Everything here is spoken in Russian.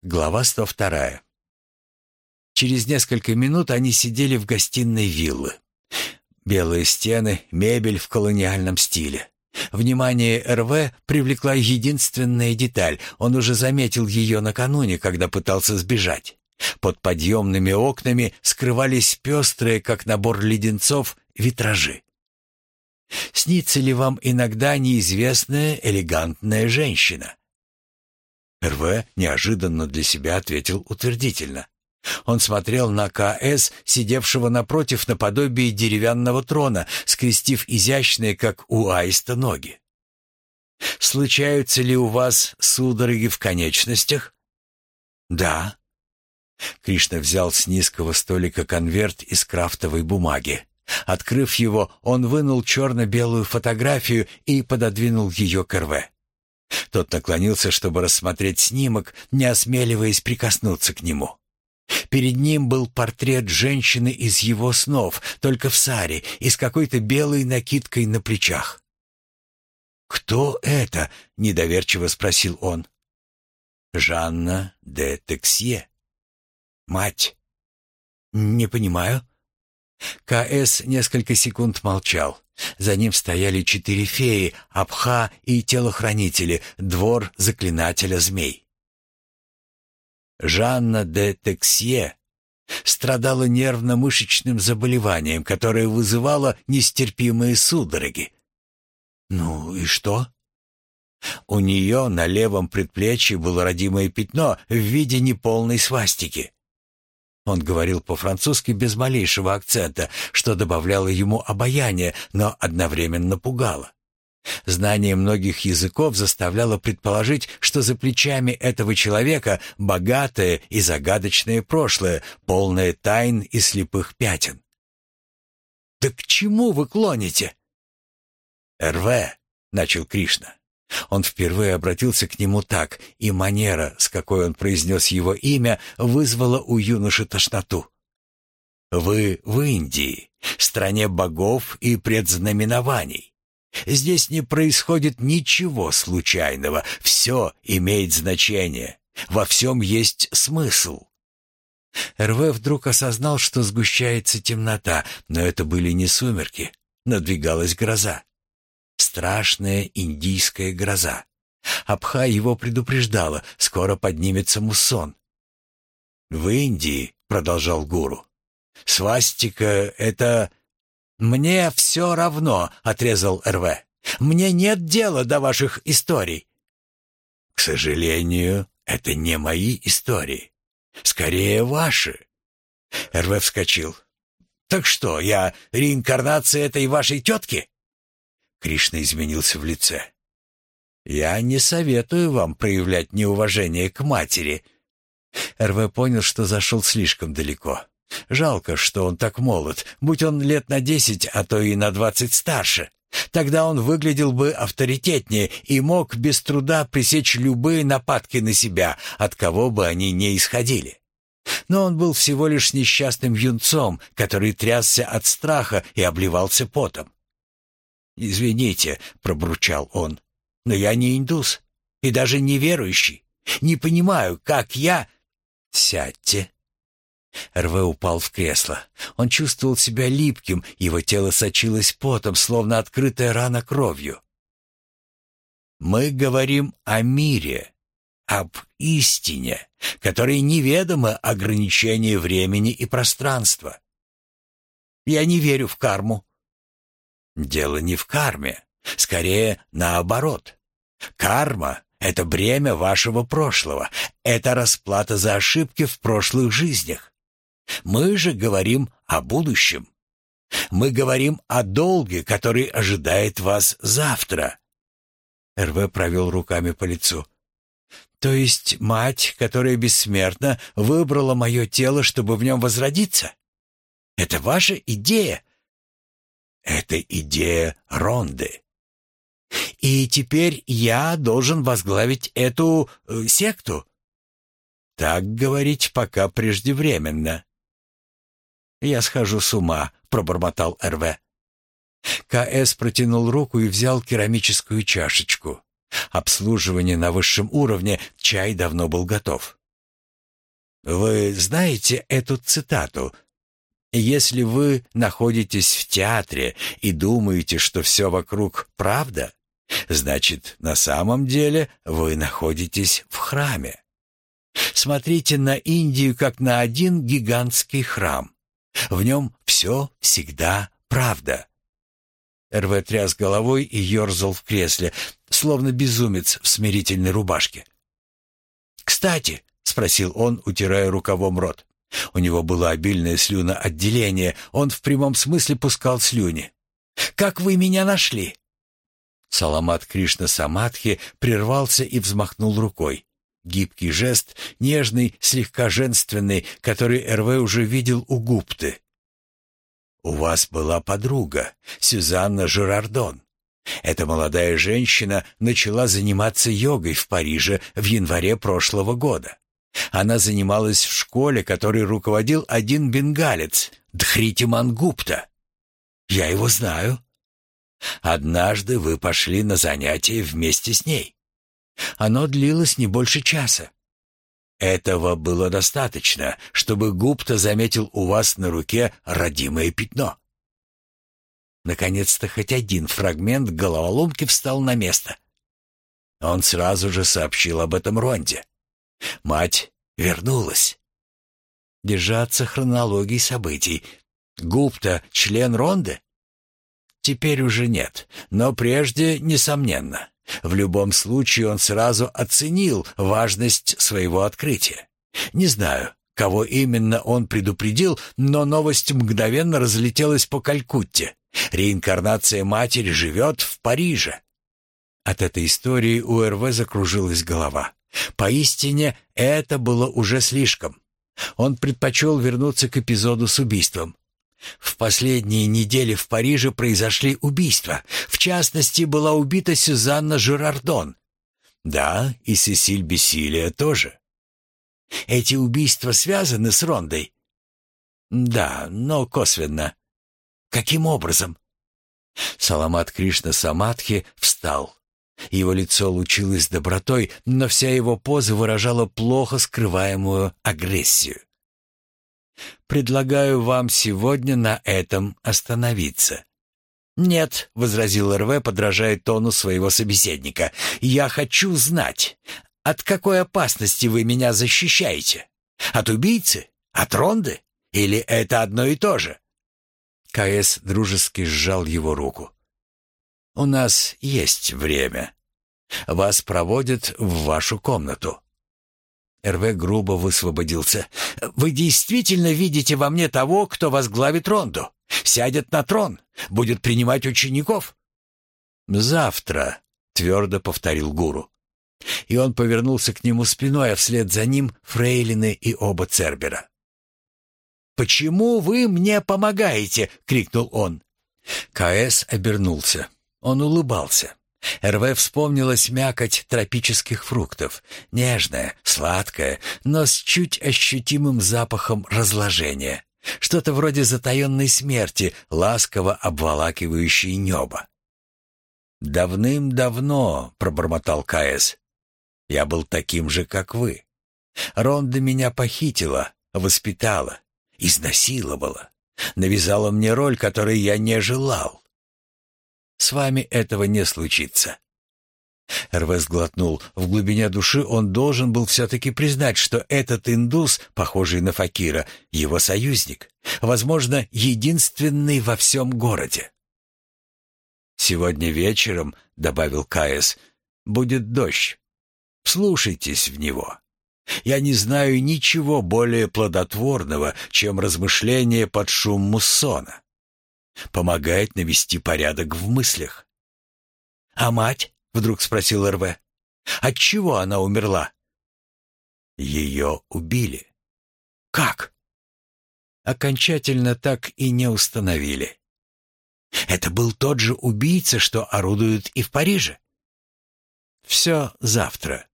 Глава 102. Через несколько минут они сидели в гостиной виллы. Белые стены, мебель в колониальном стиле. Внимание РВ привлекла единственная деталь. Он уже заметил ее накануне, когда пытался сбежать. Под подъемными окнами скрывались пестрые, как набор леденцов, витражи. «Снится ли вам иногда неизвестная элегантная женщина?» РВ неожиданно для себя ответил утвердительно. Он смотрел на К.С., сидевшего напротив наподобие деревянного трона, скрестив изящные, как у аиста, ноги. «Случаются ли у вас судороги в конечностях?» «Да». Кришна взял с низкого столика конверт из крафтовой бумаги. Открыв его, он вынул черно-белую фотографию и пододвинул ее к РВ. Тот наклонился, чтобы рассмотреть снимок, не осмеливаясь прикоснуться к нему. Перед ним был портрет женщины из его снов, только в саре и с какой-то белой накидкой на плечах. «Кто это?» — недоверчиво спросил он. «Жанна де Тексье. Мать». «Не понимаю». К.С. несколько секунд молчал. За ним стояли 4 феи, Абха и телохранители, двор заклинателя змей. Жанна де Тексье страдала нервно-мышечным заболеванием, которое вызывало нестерпимые судороги. «Ну и что?» У нее на левом предплечье было родимое пятно в виде неполной свастики. Он говорил по-французски без малейшего акцента, что добавляло ему обаяния, но одновременно пугало. Знание многих языков заставляло предположить, что за плечами этого человека богатое и загадочное прошлое, полное тайн и слепых пятен. «Да к чему вы клоните?» «РВ», — начал Кришна. Он впервые обратился к нему так, и манера, с какой он произнес его имя, вызвала у юноши тошноту. «Вы в Индии, стране богов и предзнаменований. Здесь не происходит ничего случайного, все имеет значение, во всем есть смысл». РВ вдруг осознал, что сгущается темнота, но это были не сумерки, надвигалась гроза. Страшная индийская гроза. Абха его предупреждала, скоро поднимется муссон. «В Индии», — продолжал гуру, — «свастика — это...» «Мне все равно», — отрезал РВ. «Мне нет дела до ваших историй». «К сожалению, это не мои истории. Скорее, ваши». РВ вскочил. «Так что, я реинкарнация этой вашей тетки?» Кришна изменился в лице. «Я не советую вам проявлять неуважение к матери». РВ понял, что зашел слишком далеко. Жалко, что он так молод. Будь он лет на 10, а то и на 20 старше. Тогда он выглядел бы авторитетнее и мог без труда пресечь любые нападки на себя, от кого бы они ни исходили. Но он был всего лишь несчастным юнцом, который трясся от страха и обливался потом. «Извините», — пробурчал он, — «но я не индус и даже не верующий. Не понимаю, как я...» «Сядьте». РВ упал в кресло. Он чувствовал себя липким, его тело сочилось потом, словно открытая рана кровью. «Мы говорим о мире, об истине, которой неведомо ограничение времени и пространства. Я не верю в карму». «Дело не в карме, скорее наоборот. Карма — это бремя вашего прошлого, это расплата за ошибки в прошлых жизнях. Мы же говорим о будущем. Мы говорим о долге, который ожидает вас завтра». РВ провел руками по лицу. «То есть мать, которая бессмертна, выбрала мое тело, чтобы в нем возродиться? Это ваша идея?» «Это идея Ронды. И теперь я должен возглавить эту секту?» «Так говорить пока преждевременно». «Я схожу с ума», — пробормотал РВ. К.С. протянул руку и взял керамическую чашечку. Обслуживание на высшем уровне, чай давно был готов. Вы знаете эту цитату? «Если вы находитесь в театре и думаете, что все вокруг правда, значит, на самом деле вы находитесь в храме. Смотрите на Индию как на один гигантский храм. В нем все всегда правда». РВ тряс головой и ерзал в кресле, словно безумец в смирительной рубашке. «Кстати», — спросил он, утирая рукавом рот. У него было обильное слюноотделение, он в прямом смысле пускал слюни. «Как вы меня нашли?» Саламат Кришна Самадхи прервался и взмахнул рукой. Гибкий жест, нежный, слегка женственный, который РВ уже видел у Гупты. «У вас была подруга, Сюзанна Жерардон. Эта молодая женщина начала заниматься йогой в Париже в январе прошлого года. Она занималась в школе, которой руководил один бенгалец, Дхритиман Гупта. Я его знаю. Однажды вы пошли на занятие вместе с ней. Оно длилось не больше часа. Этого было достаточно, чтобы Гупта заметил у вас на руке родимое пятно». Наконец-то хоть один фрагмент головоломки встал на место. Он сразу же сообщил об этом Ронде. Мать вернулась. Держаться хронологии событий. Гупта — член Ронды? Теперь уже нет, но прежде, несомненно. В любом случае он сразу оценил важность своего открытия. Не знаю, кого именно он предупредил, но новость мгновенно разлетелась по Калькутте. Реинкарнация матери живет в Париже. От этой истории у РВ закружилась голова. Поистине, это было уже слишком. Он предпочел вернуться к эпизоду с убийством. В последние недели в Париже произошли убийства. В частности, была убита Сюзанна Жерардон. Да, и Сесиль Бессилия тоже. Эти убийства связаны с Рондой? Да, но косвенно. Каким образом? Саламат Кришна Самадхи встал. Его лицо лучилось добротой, но вся его поза выражала плохо скрываемую агрессию. «Предлагаю вам сегодня на этом остановиться». «Нет», — возразил РВ, подражая тону своего собеседника, — «я хочу знать, от какой опасности вы меня защищаете? От убийцы? От Ронды? Или это одно и то же?» КС дружески сжал его руку. «У нас есть время. Вас проводят в вашу комнату». РВ грубо высвободился. «Вы действительно видите во мне того, кто возглавит Ронду? Сядет на трон? Будет принимать учеников?» «Завтра», — твердо повторил гуру. И он повернулся к нему спиной, а вслед за ним фрейлины и оба цербера. «Почему вы мне помогаете?» — крикнул он. КС обернулся. Он улыбался. РВ вспомнилась мякоть тропических фруктов, нежная, сладкая, но с чуть ощутимым запахом разложения. Что-то вроде затаенной смерти, ласково обволакивающей небо. «Давным-давно», — пробормотал КС, — «я был таким же, как вы. Ронда меня похитила, воспитала, изнасиловала, навязала мне роль, которой я не желал. С вами этого не случится». РВ сглотнул. В глубине души он должен был все-таки признать, что этот индус, похожий на факира, его союзник, возможно, единственный во всем городе. «Сегодня вечером, — добавил КС, — будет дождь. Вслушайтесь в него. Я не знаю ничего более плодотворного, чем размышление под шум муссона. Помогает навести порядок в мыслях». «А мать?» — вдруг спросил РВ. «Отчего она умерла?» «Ее убили». «Как?» «Окончательно так и не установили». «Это был тот же убийца, что орудует и в Париже?» «Все завтра».